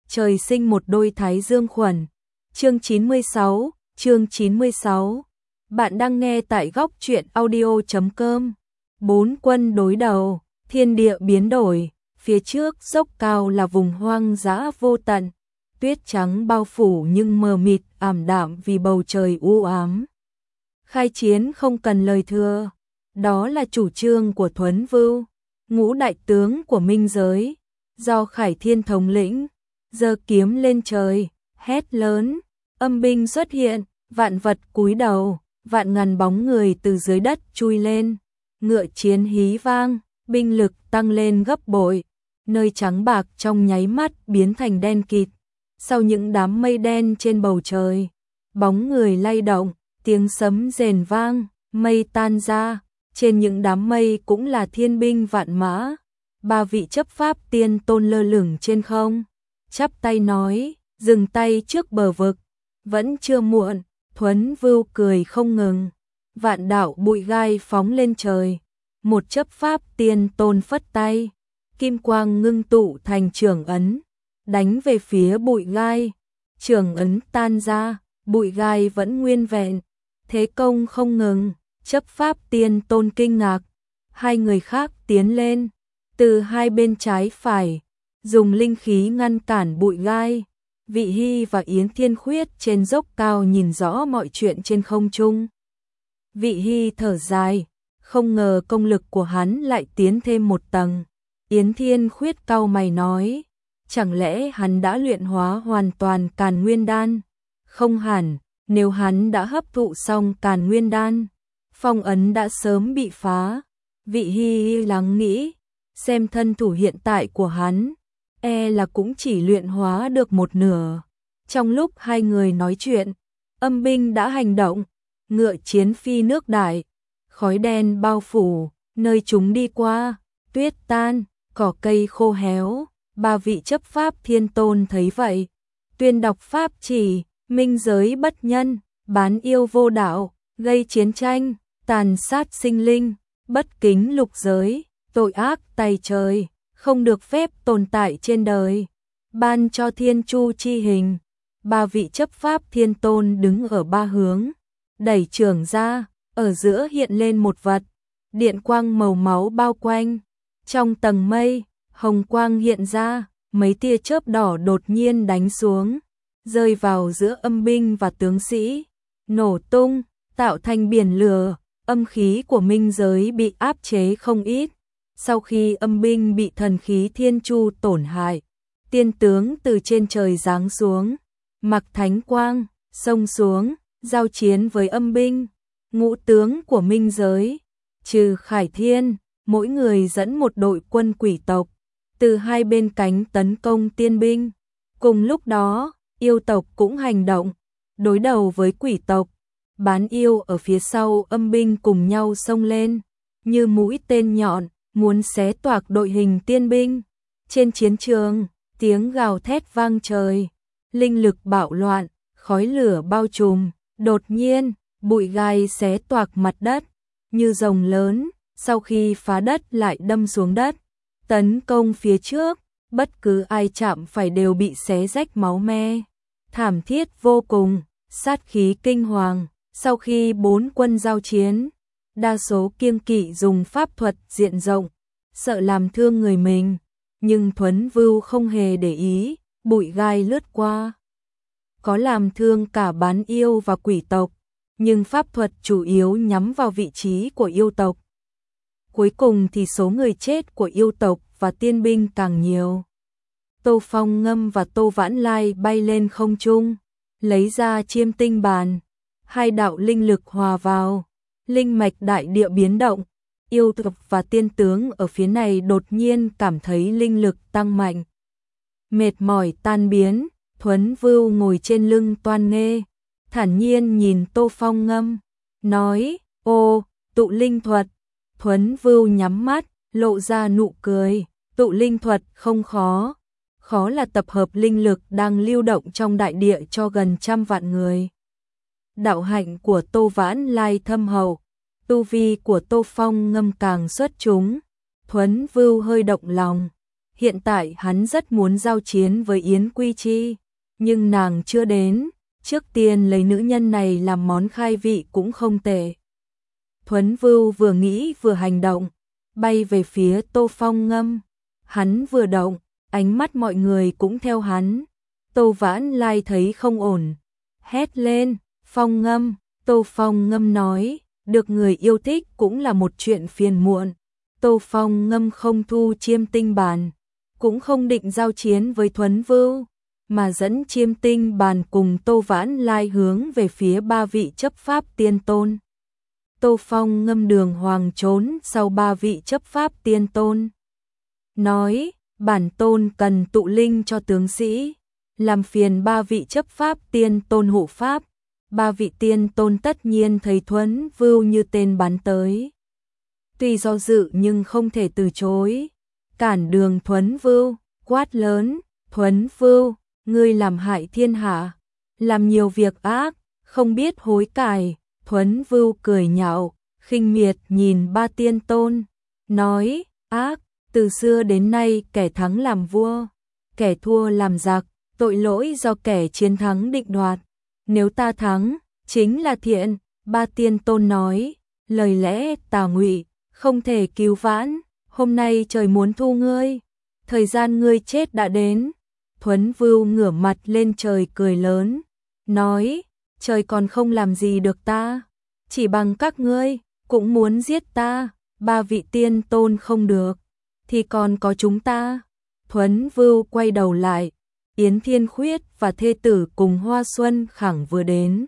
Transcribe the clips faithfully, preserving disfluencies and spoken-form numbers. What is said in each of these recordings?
trời sinh một đôi thái dương khuẩn. Chương chín mươi sáu, chương chín mươi sáu. Bạn đang nghe tại góc truyện audio chấm com. Bốn quân đối đầu, thiên địa biến đổi, phía trước dốc cao là vùng hoang dã vô tận, tuyết trắng bao phủ nhưng mờ mịt ảm đạm vì bầu trời u ám. Khai chiến không cần lời thừa, đó là chủ trương của Thuấn Vưu, ngũ đại tướng của Minh Giới, do Khải Thiên thống lĩnh, giơ kiếm lên trời, hét lớn, âm binh xuất hiện, vạn vật cúi đầu, vạn ngàn bóng người từ dưới đất chui lên, ngựa chiến hí vang, binh lực tăng lên gấp bội, nơi trắng bạc trong nháy mắt biến thành đen kịt. Sau những đám mây đen trên bầu trời, bóng người lay động, tiếng sấm rền vang, mây tan ra, trên những đám mây cũng là thiên binh vạn mã. Ba vị chấp pháp tiên tôn lơ lửng trên không, chắp tay nói, dừng tay trước bờ vực, vẫn chưa muộn. Thuấn Vưu cười không ngừng, vạn đạo bụi gai phóng lên trời, một chấp pháp tiên tôn phất tay, kim quang ngưng tụ thành trường ấn, đánh về phía bụi gai, trường ấn tan ra, bụi gai vẫn nguyên vẹn, thế công không ngừng, chấp pháp tiên tôn kinh ngạc, hai người khác tiến lên, từ hai bên trái phải, dùng linh khí ngăn cản bụi gai. Vị Hy và Yến Thiên Khuyết trên dốc cao nhìn rõ mọi chuyện trên không trung. Vị Hy thở dài, không ngờ công lực của hắn lại tiến thêm một tầng. Yến Thiên Khuyết cau mày nói, chẳng lẽ hắn đã luyện hóa hoàn toàn Càn Nguyên Đan? Không hẳn, nếu hắn đã hấp thụ xong Càn Nguyên Đan, phong ấn đã sớm bị phá. Vị Hy lắng nghĩ, xem thân thủ hiện tại của hắn, e là cũng chỉ luyện hóa được một nửa. Trong lúc hai người nói chuyện, âm binh đã hành động, ngựa chiến phi nước đại, khói đen bao phủ, nơi chúng đi qua, tuyết tan, cỏ cây khô héo. Ba vị chấp pháp thiên tôn thấy vậy, tuyên đọc pháp chỉ, minh giới bất nhân, bán yêu vô đạo, gây chiến tranh, tàn sát sinh linh, bất kính lục giới, tội ác tày trời, không được phép tồn tại trên đời, ban cho thiên chu chi hình. Ba vị chấp pháp thiên tôn đứng ở ba hướng, đẩy trường ra, ở giữa hiện lên một vật, điện quang màu máu bao quanh, trong tầng mây, hồng quang hiện ra, mấy tia chớp đỏ đột nhiên đánh xuống, rơi vào giữa âm binh và tướng sĩ, nổ tung, tạo thành biển lửa, âm khí của minh giới bị áp chế không ít. Sau khi âm binh bị thần khí thiên chu tổn hại, tiên tướng từ trên trời giáng xuống, mặc thánh quang, xông xuống, giao chiến với âm binh. Ngũ tướng của minh giới, trừ Khải Thiên, mỗi người dẫn một đội quân quỷ tộc, từ hai bên cánh tấn công tiên binh. Cùng lúc đó, yêu tộc cũng hành động, đối đầu với quỷ tộc. Bán yêu ở phía sau âm binh cùng nhau xông lên, như mũi tên nhọn, muốn xé toạc đội hình tiên binh. Trên chiến trường, tiếng gào thét vang trời, linh lực bạo loạn, khói lửa bao trùm, đột nhiên, bụi gai xé toạc mặt đất, như rồng lớn, sau khi phá đất lại đâm xuống đất, tấn công phía trước, bất cứ ai chạm phải đều bị xé rách máu me, thảm thiết vô cùng, sát khí kinh hoàng. Sau khi bốn quân giao chiến, đa số kiêng kỵ dùng pháp thuật diện rộng, sợ làm thương người mình, nhưng Thuấn Vưu không hề để ý, bụi gai lướt qua, có làm thương cả bán yêu và quỷ tộc, nhưng pháp thuật chủ yếu nhắm vào vị trí của yêu tộc. Cuối cùng thì số người chết của yêu tộc và tiên binh càng nhiều. Tô Phong Ngâm và Tô Vãn Lai bay lên không trung, lấy ra chiêm tinh bàn, hai đạo linh lực hòa vào, linh mạch đại địa biến động, yêu tộc và tiên tướng ở phía này đột nhiên cảm thấy linh lực tăng mạnh. Mệt mỏi tan biến, Thuấn Vưu ngồi trên lưng Toan Nghê, thản nhiên nhìn Tô Phong Ngâm, nói, ô, tụ linh thuật. Thuấn Vưu nhắm mắt, lộ ra nụ cười, tụ linh thuật không khó, khó là tập hợp linh lực đang lưu động trong đại địa cho gần trăm vạn người. Đạo hạnh của Tô Vãn Lai thâm hậu, tu vi của Tô Phong Ngâm càng xuất chúng. Thuấn Vưu hơi động lòng, Hiện tại hắn rất muốn giao chiến với Yến Quy Chi, nhưng nàng chưa đến, trước tiên lấy nữ nhân này làm món khai vị cũng không tệ. Thuấn Vưu vừa nghĩ vừa hành động, bay về phía Tô Phong Ngâm. Hắn vừa động, ánh mắt mọi người cũng theo hắn. Tô Vãn Lai thấy không ổn, hét lên, Phong Ngâm. Tô Phong Ngâm nói, được người yêu thích cũng là một chuyện phiền muộn. Tô Phong Ngâm không thu Chiêm Tinh Bàn, cũng không định giao chiến với Thuấn Vưu, mà dẫn Chiêm Tinh Bàn cùng Tô Vãn Lai hướng về phía ba vị chấp pháp tiên tôn. Tô Phong Ngâm đường hoàng trốn sau ba vị chấp pháp tiên tôn. Nói, bản tôn cần tụ linh cho tướng sĩ, làm phiền ba vị chấp pháp tiên tôn hộ pháp. Ba vị tiên tôn tất nhiên thấy Thuấn Vưu như tên bắn tới. Tuy do dự nhưng không thể từ chối. Cản đường Thuấn Vưu, quát lớn, Thuấn Vưu, ngươi làm hại thiên hạ, làm nhiều việc ác, không biết hối cải. Thuấn Vưu cười nhạo, khinh miệt nhìn ba tiên tôn, nói, ác, từ xưa đến nay kẻ thắng làm vua, kẻ thua làm giặc, tội lỗi do kẻ chiến thắng định đoạt. Nếu ta thắng, chính là thiện. Ba tiên tôn nói, lời lẽ tà ngụy, không thể cứu vãn. Hôm nay trời muốn thu ngươi, thời gian ngươi chết đã đến. Thuấn Vưu ngửa mặt lên trời cười lớn, nói, trời còn không làm gì được ta, chỉ bằng các ngươi cũng muốn giết ta. Ba vị tiên tôn không được, thì còn có chúng ta. Thuấn Vưu quay đầu lại, Yến Thiên Khuyết và thê tử cùng Hoa Xuân Khẳng vừa đến,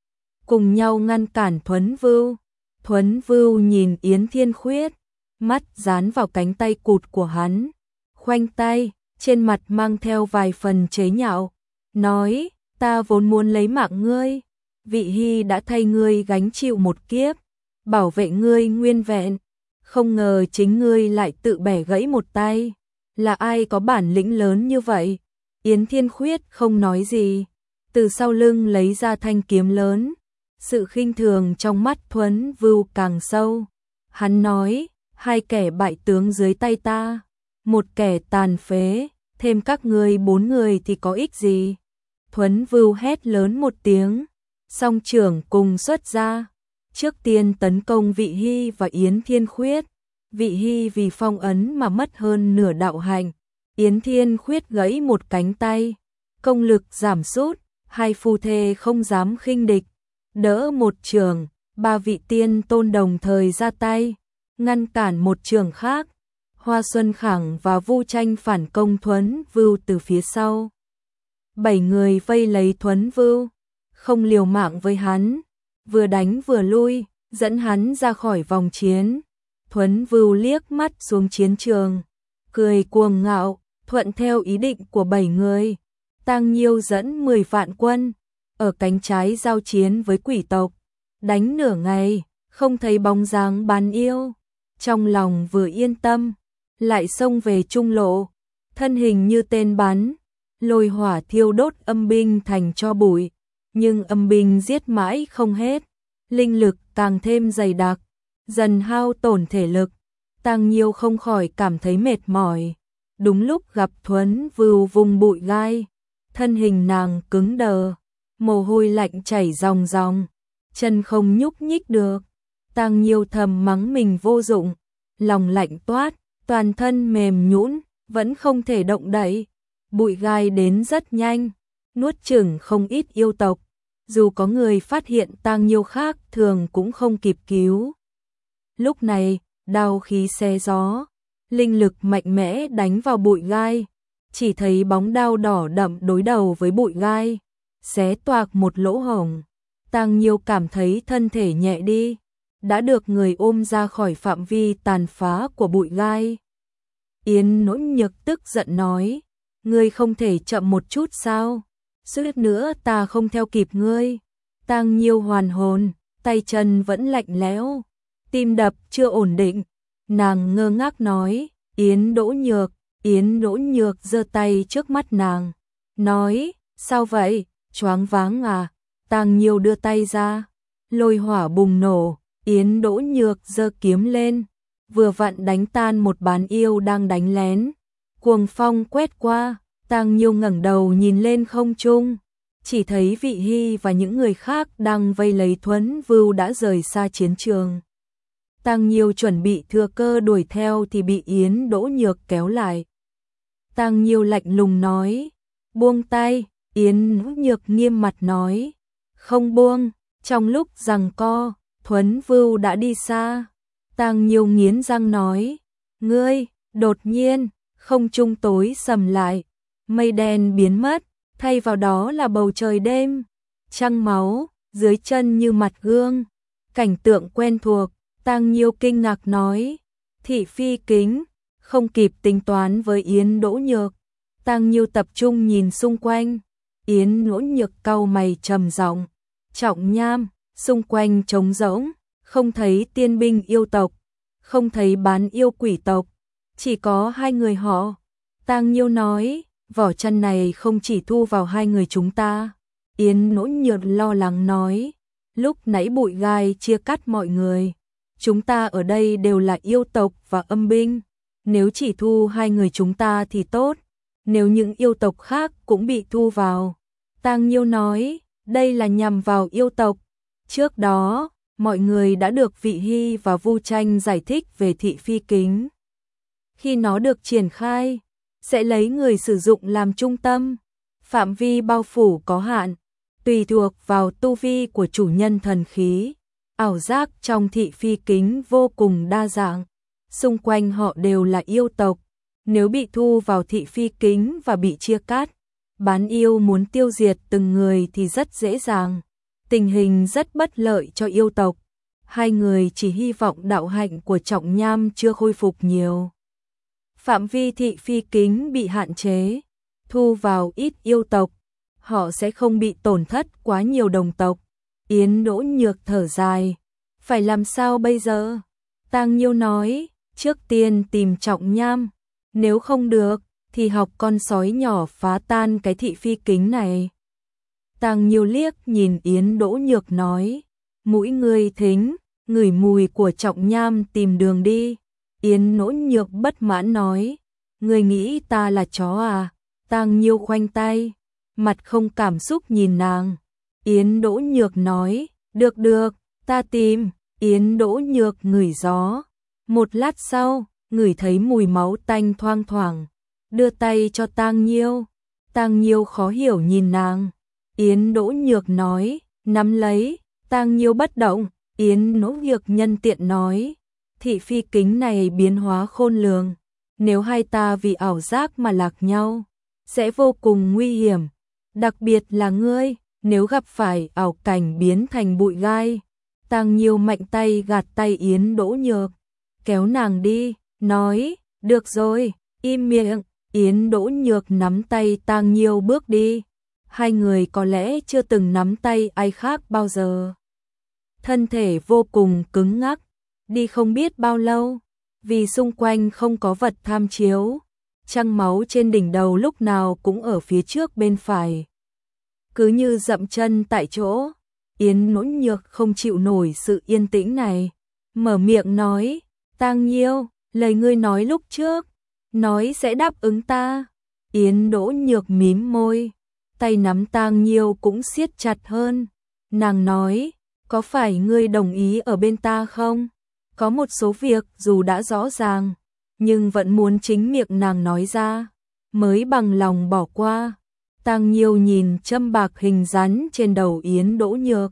cùng nhau ngăn cản Thuấn Vưu. Thuấn Vưu nhìn Yến Thiên Khuyết, mắt dán vào cánh tay cụt của hắn, khoanh tay, trên mặt mang theo vài phần chế nhạo, nói, ta vốn muốn lấy mạng ngươi, Vị Hy đã thay ngươi gánh chịu một kiếp, bảo vệ ngươi nguyên vẹn, không ngờ chính ngươi lại tự bẻ gãy một tay. Là ai có bản lĩnh lớn như vậy? Yến Thiên Khuyết không nói gì, từ sau lưng lấy ra thanh kiếm lớn. Sự khinh thường trong mắt Thuấn Vưu càng sâu. Hắn nói, hai kẻ bại tướng dưới tay ta, một kẻ tàn phế, thêm các ngươi bốn người thì có ích gì? Thuấn Vưu hét lớn một tiếng, song trưởng cùng xuất ra, trước tiên tấn công Vị Hy và Yến Thiên Khuyết. Vị Hy vì phong ấn mà mất hơn nửa đạo hạnh, Yến Thiên Khuyết gãy một cánh tay, công lực giảm sút, hai phu thê không dám khinh địch, đỡ một trường. Ba vị tiên tôn đồng thời ra tay, ngăn cản một trường khác. Hoa Xuân Khẳng và Vu Tranh phản công Thuấn Vưu từ phía sau. Bảy người vây lấy Thuấn Vưu, không liều mạng với hắn, vừa đánh vừa lui, dẫn hắn ra khỏi vòng chiến. Thuấn Vưu liếc mắt xuống chiến trường, cười cuồng ngạo, thuận theo ý định của bảy người. Tang Nhiêu dẫn mười vạn quân, ở cánh trái giao chiến với quỷ tộc, đánh nửa ngày, không thấy bóng dáng Bán Yêu. Trong lòng vừa yên tâm, lại xông về trung lộ, thân hình như tên bắn, lôi hỏa thiêu đốt âm binh thành tro bụi, nhưng âm binh giết mãi không hết, linh lực càng thêm dày đặc, dần hao tổn thể lực. Tang Nhiêu không khỏi cảm thấy mệt mỏi. Đúng lúc gặp Thuấn Vưu vùng bụi gai, thân hình nàng cứng đờ, mồ hôi lạnh chảy ròng ròng, chân không nhúc nhích được. Tang Nhiêu thầm mắng mình vô dụng, lòng lạnh toát, toàn thân mềm nhũn, vẫn không thể động đậy. Bụi gai đến rất nhanh, nuốt chửng không ít yêu tộc, dù có người phát hiện Tang Nhiêu khác thường cũng không kịp cứu. Lúc này, đao khí xé gió, linh lực mạnh mẽ đánh vào bụi gai, chỉ thấy bóng đao đỏ đậm đối đầu với bụi gai, xé toạc một lỗ hổng. Tang Nhiêu cảm thấy thân thể nhẹ đi, đã được người ôm ra khỏi phạm vi tàn phá của bụi gai. Yến Nỗ Nhược tức giận nói, ngươi không thể chậm một chút sao? Suýt nữa ta không theo kịp ngươi. Tang Nhiêu hoàn hồn, tay chân vẫn lạnh lẽo, tim đập chưa ổn định. Nàng ngơ ngác nói, Yến Đỗ Nhược. Yến Đỗ Nhược giơ tay trước mắt nàng, nói, sao vậy, choáng váng à? Tang Nhiêu đưa tay ra, lôi hỏa bùng nổ, Yến Đỗ Nhược giơ kiếm lên, vừa vặn đánh tan một bán yêu đang đánh lén. Cuồng phong quét qua, Tang Nhiêu ngẩng đầu nhìn lên không trung, chỉ thấy Vị Hy và những người khác đang vây lấy Thuấn Vưu đã rời xa chiến trường. Tang Nhiêu chuẩn bị thừa cơ đuổi theo thì bị Yến Đỗ Nhược kéo lại. Tang Nhiêu lạnh lùng nói, buông tay. Yến Đỗ Nhược nghiêm mặt nói, không buông. Trong lúc giằng co, Thuấn Vưu đã đi xa. Tang Nhiêu nghiến răng nói, ngươi. Đột nhiên, không trung tối sầm lại, mây đen biến mất, thay vào đó là bầu trời đêm, trăng máu, dưới chân như mặt gương. Cảnh tượng quen thuộc. Tang Nhiêu kinh ngạc nói, thị phi kính. Không kịp tính toán với Yến Đỗ Nhược, Tang Nhiêu tập trung nhìn xung quanh. Yến Đỗ Nhược cau mày trầm giọng, Trọng Nham. Xung quanh trống rỗng, không thấy tiên binh yêu tộc, không thấy bán yêu quỷ tộc, chỉ có hai người họ. Tang Nhiêu nói, vỏ chăn này không chỉ thu vào hai người chúng ta. Yến Đỗ Nhược lo lắng nói, lúc nãy bụi gai chia cắt mọi người, chúng ta ở đây đều là yêu tộc và âm binh, nếu chỉ thu hai người chúng ta thì tốt, nếu những yêu tộc khác cũng bị thu vào. Tang Nhiêu nói, đây là nhằm vào yêu tộc. Trước đó, mọi người đã được Vị Hy và Vu Tranh giải thích về thị phi kính. Khi nó được triển khai, sẽ lấy người sử dụng làm trung tâm, phạm vi bao phủ có hạn, tùy thuộc vào tu vi của chủ nhân thần khí. Ảo giác trong thị phi kính vô cùng đa dạng, xung quanh họ đều là yêu tộc, nếu bị thu vào thị phi kính và bị chia cắt, bán yêu muốn tiêu diệt từng người thì rất dễ dàng, tình hình rất bất lợi cho yêu tộc. Hai người chỉ hy vọng đạo hạnh của Trọng Nham chưa khôi phục nhiều. Phạm vi thị phi kính bị hạn chế, thu vào ít yêu tộc, họ sẽ không bị tổn thất quá nhiều đồng tộc. Yến Đỗ Nhược thở dài, phải làm sao bây giờ? Tang Nhiêu nói, trước tiên tìm Trọng Nham, nếu không được thì học con sói nhỏ phá tan cái thị phi kính này. Tang Nhiêu liếc nhìn Yến Đỗ Nhược nói, mũi ngươi thính, ngửi mùi của Trọng Nham tìm đường đi. Yến Đỗ Nhược bất mãn nói, ngươi nghĩ ta là chó à? Tang Nhiêu khoanh tay, mặt không cảm xúc nhìn nàng. Yến Đỗ Nhược nói, được được, ta tìm. Yến Đỗ Nhược ngửi gió, một lát sau, ngửi thấy mùi máu tanh thoang thoảng, đưa tay cho Tang Nhiêu. Tang Nhiêu khó hiểu nhìn nàng. Yến Đỗ Nhược nói, nắm lấy. Tang Nhiêu bất động. Yến Đỗ Nhược nhân tiện nói, thị phi kính này biến hóa khôn lường, nếu hai ta vì ảo giác mà lạc nhau, sẽ vô cùng nguy hiểm, đặc biệt là ngươi, nếu gặp phải ảo cảnh biến thành bụi gai. Tang Nhiêu mạnh tay gạt tay Yến Đỗ Nhược, kéo nàng đi, nói, được rồi, im miệng. Yến Đỗ Nhược nắm tay Tang Nhiêu bước đi, hai người có lẽ chưa từng nắm tay ai khác bao giờ. Thân thể vô cùng cứng ngắc, đi không biết bao lâu, vì xung quanh không có vật tham chiếu, trăng máu trên đỉnh đầu lúc nào cũng ở phía trước bên phải. Cứ như dậm chân tại chỗ, Yến Đỗ Nhược không chịu nổi sự yên tĩnh này, mở miệng nói, Tang Nhiêu, lời ngươi nói lúc trước, nói sẽ đáp ứng ta. Yến Đỗ Nhược mím môi, tay nắm Tang Nhiêu cũng siết chặt hơn, nàng nói, có phải ngươi đồng ý ở bên ta không? Có một số việc dù đã rõ ràng, nhưng vẫn muốn chính miệng nàng nói ra, mới bằng lòng bỏ qua. Tang Nhiêu nhìn châm bạc hình rắn trên đầu Yến Đỗ Nhược.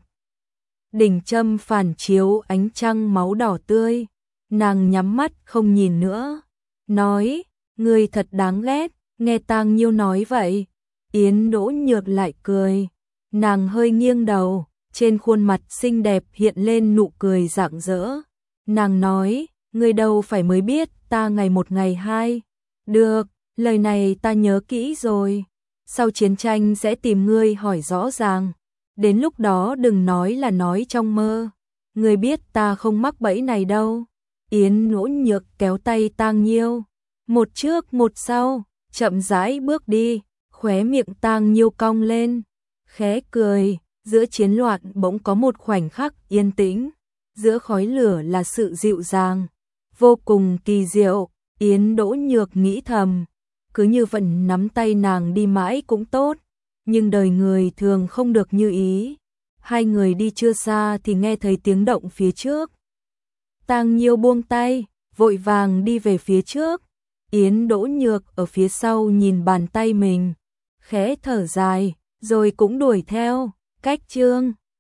Đỉnh châm phản chiếu ánh trăng máu đỏ tươi, nàng nhắm mắt không nhìn nữa, nói, ngươi thật đáng ghét. Nghe Tang Nhiêu nói vậy, Yến Đỗ Nhược lại cười, nàng hơi nghiêng đầu, trên khuôn mặt xinh đẹp hiện lên nụ cười rạng rỡ. Nàng nói, ngươi đâu phải mới biết ta ngày một ngày hai. Được, lời này ta nhớ kỹ rồi. Sau chiến tranh sẽ tìm ngươi hỏi rõ ràng. Đến lúc đó đừng nói là nói trong mơ. Ngươi biết ta không mắc bẫy này đâu. Yến Đỗ Nhược kéo tay Tang Nhiêu, một trước một sau, chậm rãi bước đi, khóe miệng Tang Nhiêu cong lên, khẽ cười. Giữa chiến loạn bỗng có một khoảnh khắc yên tĩnh, giữa khói lửa là sự dịu dàng, vô cùng kỳ diệu. Yến Đỗ Nhược nghĩ thầm, cứ như vẫn nắm tay nàng đi mãi cũng tốt, nhưng đời người thường không được như ý. Hai người đi chưa xa thì nghe thấy tiếng động phía trước. Tang Nhiêu buông tay, vội vàng đi về phía trước. Yến Đỗ Nhược ở phía sau nhìn bàn tay mình, khẽ thở dài, rồi cũng đuổi theo. Cách chương